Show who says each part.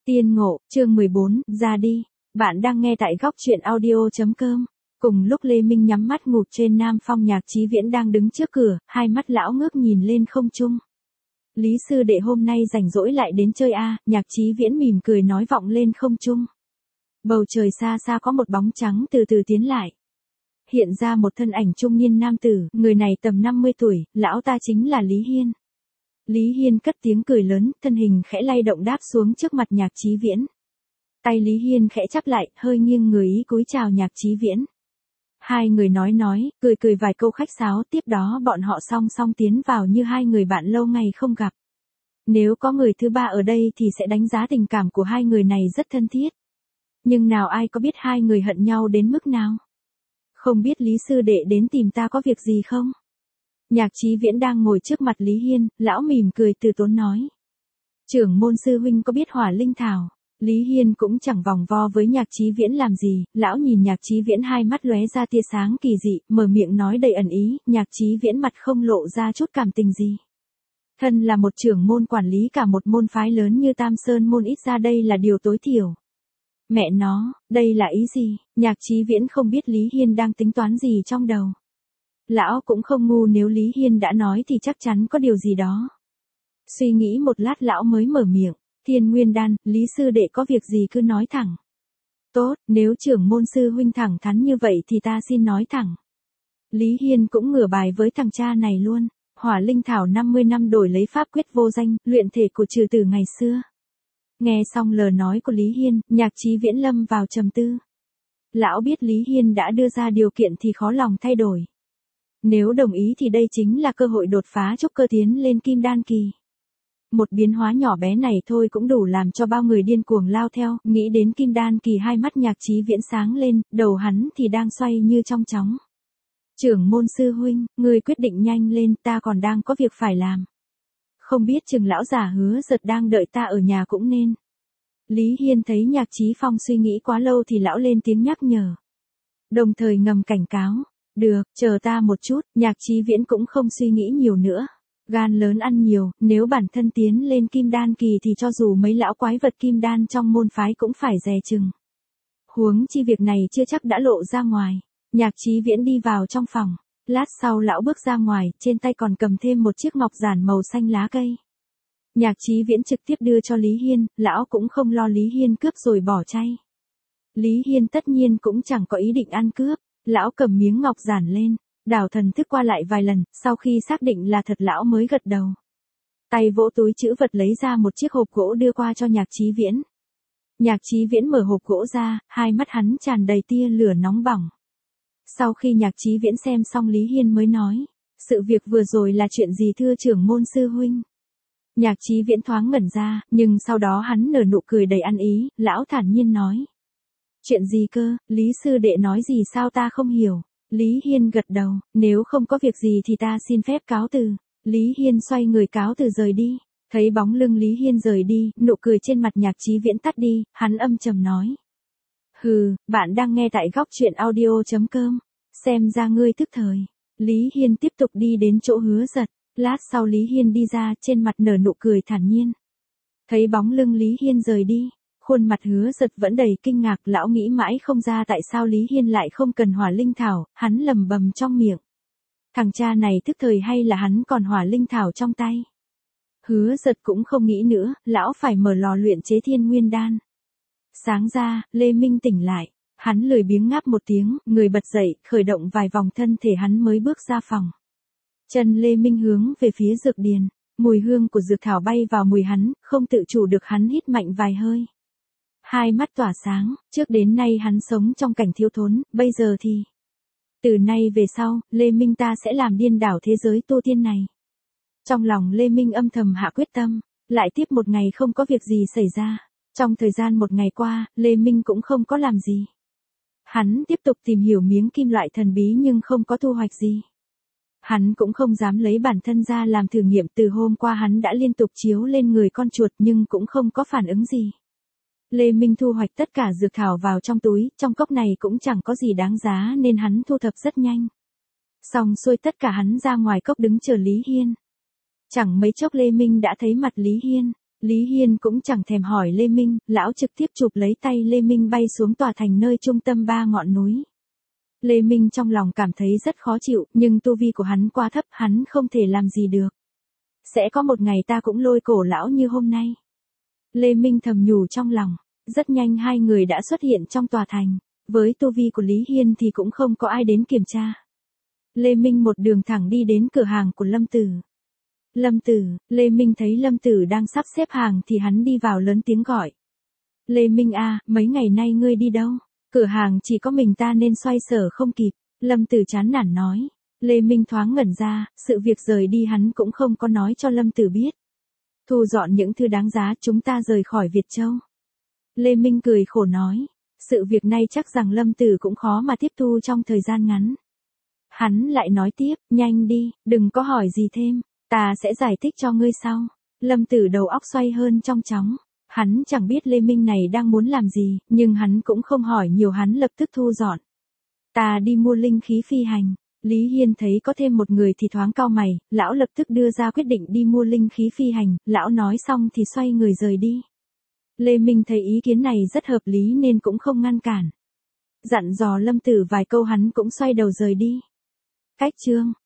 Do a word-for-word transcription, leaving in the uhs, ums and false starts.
Speaker 1: Tiên ngộ, chương mười bốn, ra đi. Bạn đang nghe tại góc truyện audio.com. Cùng lúc Lê Minh nhắm mắt ngủ trên Nam Phong, Nhạc Chí Viễn đang đứng trước cửa, hai mắt lão ngước nhìn lên không trung. Lý sư đệ hôm nay rảnh rỗi lại đến chơi a? À, Nhạc Chí Viễn mỉm cười nói vọng lên không trung. Bầu trời xa xa có một bóng trắng từ từ tiến lại. Hiện ra một thân ảnh trung niên nam tử, người này tầm năm mươi tuổi, lão ta chính là Lý Hiên. Lý Hiên cất tiếng cười lớn, thân hình khẽ lay động đáp xuống trước mặt Nhạc Chí Viễn. Tay Lý Hiên khẽ chắp lại, hơi nghiêng người ý cúi chào Nhạc Chí Viễn. Hai người nói nói, cười cười vài câu khách sáo, tiếp đó bọn họ song song tiến vào như hai người bạn lâu ngày không gặp. Nếu có người thứ ba ở đây thì sẽ đánh giá tình cảm của hai người này rất thân thiết. Nhưng nào ai có biết hai người hận nhau đến mức nào? Không biết Lý sư đệ đến tìm ta có việc gì không? Nhạc Chí Viễn đang ngồi trước mặt Lý Hiên, lão mỉm cười từ tốn nói. Trưởng môn sư huynh có biết hỏa linh thảo? Lý Hiên cũng chẳng vòng vo với Nhạc Chí Viễn làm gì, lão nhìn Nhạc Chí Viễn hai mắt lóe ra tia sáng kỳ dị, mở miệng nói đầy ẩn ý, Nhạc Chí Viễn mặt không lộ ra chút cảm tình gì. Thân là một trưởng môn quản lý cả một môn phái lớn như Tam Sơn môn, ít ra đây là điều tối thiểu. Mẹ nó, đây là ý gì? Nhạc Chí Viễn không biết Lý Hiên đang tính toán gì trong đầu. Lão cũng không ngu, nếu Lý Hiên đã nói thì chắc chắn có điều gì đó. Suy nghĩ một lát lão mới mở miệng. Thiên Nguyên Đan, Lý sư đệ có việc gì cứ nói thẳng. Tốt, nếu trưởng môn sư huynh thẳng thắn như vậy thì ta xin nói thẳng. Lý Hiên cũng ngửa bài với thằng cha này luôn. Hỏa linh thảo năm mươi năm đổi lấy pháp quyết vô danh, luyện thể của trừ tử ngày xưa. Nghe xong lời nói của Lý Hiên, Nhạc Chí Viễn lâm vào trầm tư. Lão biết Lý Hiên đã đưa ra điều kiện thì khó lòng thay đổi. Nếu đồng ý thì đây chính là cơ hội đột phá trúc cơ tiến lên kim đan kỳ. Một biến hóa nhỏ bé này thôi cũng đủ làm cho bao người điên cuồng lao theo, nghĩ đến kim đan kỳ hai mắt Nhạc Chí Viễn sáng lên, đầu hắn thì đang xoay như trong chóng. Trưởng môn sư huynh, ngươi quyết định nhanh lên, ta còn đang có việc phải làm. Không biết chừng lão già Hứa Giật đang đợi ta ở nhà cũng nên. Lý Hiên thấy Nhạc Chí Phong suy nghĩ quá lâu thì lão lên tiếng nhắc nhở. Đồng thời ngầm cảnh cáo. Được, chờ ta một chút, Nhạc Chí Viễn cũng không suy nghĩ nhiều nữa. Gan lớn ăn nhiều, nếu bản thân tiến lên kim đan kỳ thì cho dù mấy lão quái vật kim đan trong môn phái cũng phải dè chừng. Huống chi việc này chưa chắc đã lộ ra ngoài. Nhạc Chí Viễn đi vào trong phòng. Lát sau lão bước ra ngoài, trên tay còn cầm thêm một chiếc ngọc giản màu xanh lá cây. Nhạc Chí Viễn trực tiếp đưa cho Lý Hiên, lão cũng không lo Lý Hiên cướp rồi bỏ chay. Lý Hiên tất nhiên cũng chẳng có ý định ăn cướp, lão cầm miếng ngọc giản lên, đảo thần thức qua lại vài lần, sau khi xác định là thật lão mới gật đầu. Tay vỗ túi trữ vật lấy ra một chiếc hộp gỗ đưa qua cho Nhạc Chí Viễn. Nhạc Chí Viễn mở hộp gỗ ra, hai mắt hắn tràn đầy tia lửa nóng bỏng. Sau khi Nhạc Chí Viễn xem xong Lý Hiên mới nói, sự việc vừa rồi là chuyện gì thưa trưởng môn sư huynh? Nhạc Chí Viễn thoáng ngẩn ra, nhưng sau đó hắn nở nụ cười đầy ăn ý, lão thản nhiên nói. Chuyện gì cơ, Lý sư đệ nói gì sao ta không hiểu? Lý Hiên gật đầu, nếu không có việc gì thì ta xin phép cáo từ. Lý Hiên xoay người cáo từ rời đi. Thấy bóng lưng Lý Hiên rời đi, nụ cười trên mặt Nhạc Chí Viễn tắt đi, hắn âm trầm nói. Hừ, bạn đang nghe tại góc truyện audio.com. Xem ra ngươi tức thời. Lý Hiên tiếp tục đi đến chỗ Hứa Giật. Lát sau Lý Hiên đi ra, trên mặt nở nụ cười thản nhiên. Thấy bóng lưng Lý Hiên rời đi, khuôn mặt Hứa Giật vẫn đầy kinh ngạc, lão nghĩ mãi không ra tại sao Lý Hiên lại không cần hỏa linh thảo, hắn lầm bầm trong miệng. Thằng cha này tức thời hay là hắn còn hỏa linh thảo trong tay? Hứa Giật cũng không nghĩ nữa, lão phải mở lò luyện chế Thiên Nguyên Đan. Sáng ra, Lê Minh tỉnh lại, hắn lười biếng ngáp một tiếng, người bật dậy, khởi động vài vòng thân thể hắn mới bước ra phòng. Chân Lê Minh hướng về phía dược điền, mùi hương của dược thảo bay vào mùi hắn, không tự chủ được hắn hít mạnh vài hơi. Hai mắt tỏa sáng, trước đến nay hắn sống trong cảnh thiếu thốn, bây giờ thì... Từ nay về sau, Lê Minh ta sẽ làm điên đảo thế giới tu tiên này. Trong lòng Lê Minh âm thầm hạ quyết tâm, lại tiếp một ngày không có việc gì xảy ra. Trong thời gian một ngày qua, Lê Minh cũng không có làm gì. Hắn tiếp tục tìm hiểu miếng kim loại thần bí nhưng không có thu hoạch gì. Hắn cũng không dám lấy bản thân ra làm thử nghiệm, từ hôm qua hắn đã liên tục chiếu lên người con chuột nhưng cũng không có phản ứng gì. Lê Minh thu hoạch tất cả dược thảo vào trong túi, trong cốc này cũng chẳng có gì đáng giá nên hắn thu thập rất nhanh. Xong xuôi tất cả hắn ra ngoài cốc đứng chờ Lý Hiên. Chẳng mấy chốc Lê Minh đã thấy mặt Lý Hiên. Lý Hiên cũng chẳng thèm hỏi Lê Minh, lão trực tiếp chụp lấy tay Lê Minh bay xuống tòa thành nơi trung tâm ba ngọn núi. Lê Minh trong lòng cảm thấy rất khó chịu, nhưng tu vi của hắn quá thấp, hắn không thể làm gì được. Sẽ có một ngày ta cũng lôi cổ lão như hôm nay. Lê Minh thầm nhủ trong lòng. Rất nhanh hai người đã xuất hiện trong tòa thành. Với tu vi của Lý Hiên thì cũng không có ai đến kiểm tra. Lê Minh một đường thẳng đi đến cửa hàng của Lâm Tử. Lâm Tử, Lê Minh thấy Lâm Tử đang sắp xếp hàng thì hắn đi vào lớn tiếng gọi. Lê Minh à, mấy ngày nay ngươi đi đâu? Cửa hàng chỉ có mình ta nên xoay sở không kịp. Lâm Tử chán nản nói. Lê Minh thoáng ngẩn ra, sự việc rời đi hắn cũng không có nói cho Lâm Tử biết. Thu dọn những thứ đáng giá chúng ta rời khỏi Việt Châu. Lê Minh cười khổ nói. Sự việc này chắc rằng Lâm Tử cũng khó mà tiếp thu trong thời gian ngắn. Hắn lại nói tiếp, nhanh đi, đừng có hỏi gì thêm, ta sẽ giải thích cho ngươi sau. Lâm Tử đầu óc xoay hơn trong chóng. Hắn chẳng biết Lê Minh này đang muốn làm gì, nhưng hắn cũng không hỏi nhiều, hắn lập tức thu dọn. Ta đi mua linh khí phi hành. Lý Hiên thấy có thêm một người thì thoáng cau mày, lão lập tức đưa ra quyết định đi mua linh khí phi hành, lão nói xong thì xoay người rời đi. Lê Minh thấy ý kiến này rất hợp lý nên cũng không ngăn cản. Dặn dò Lâm Tử vài câu hắn cũng xoay đầu rời đi. Cách chương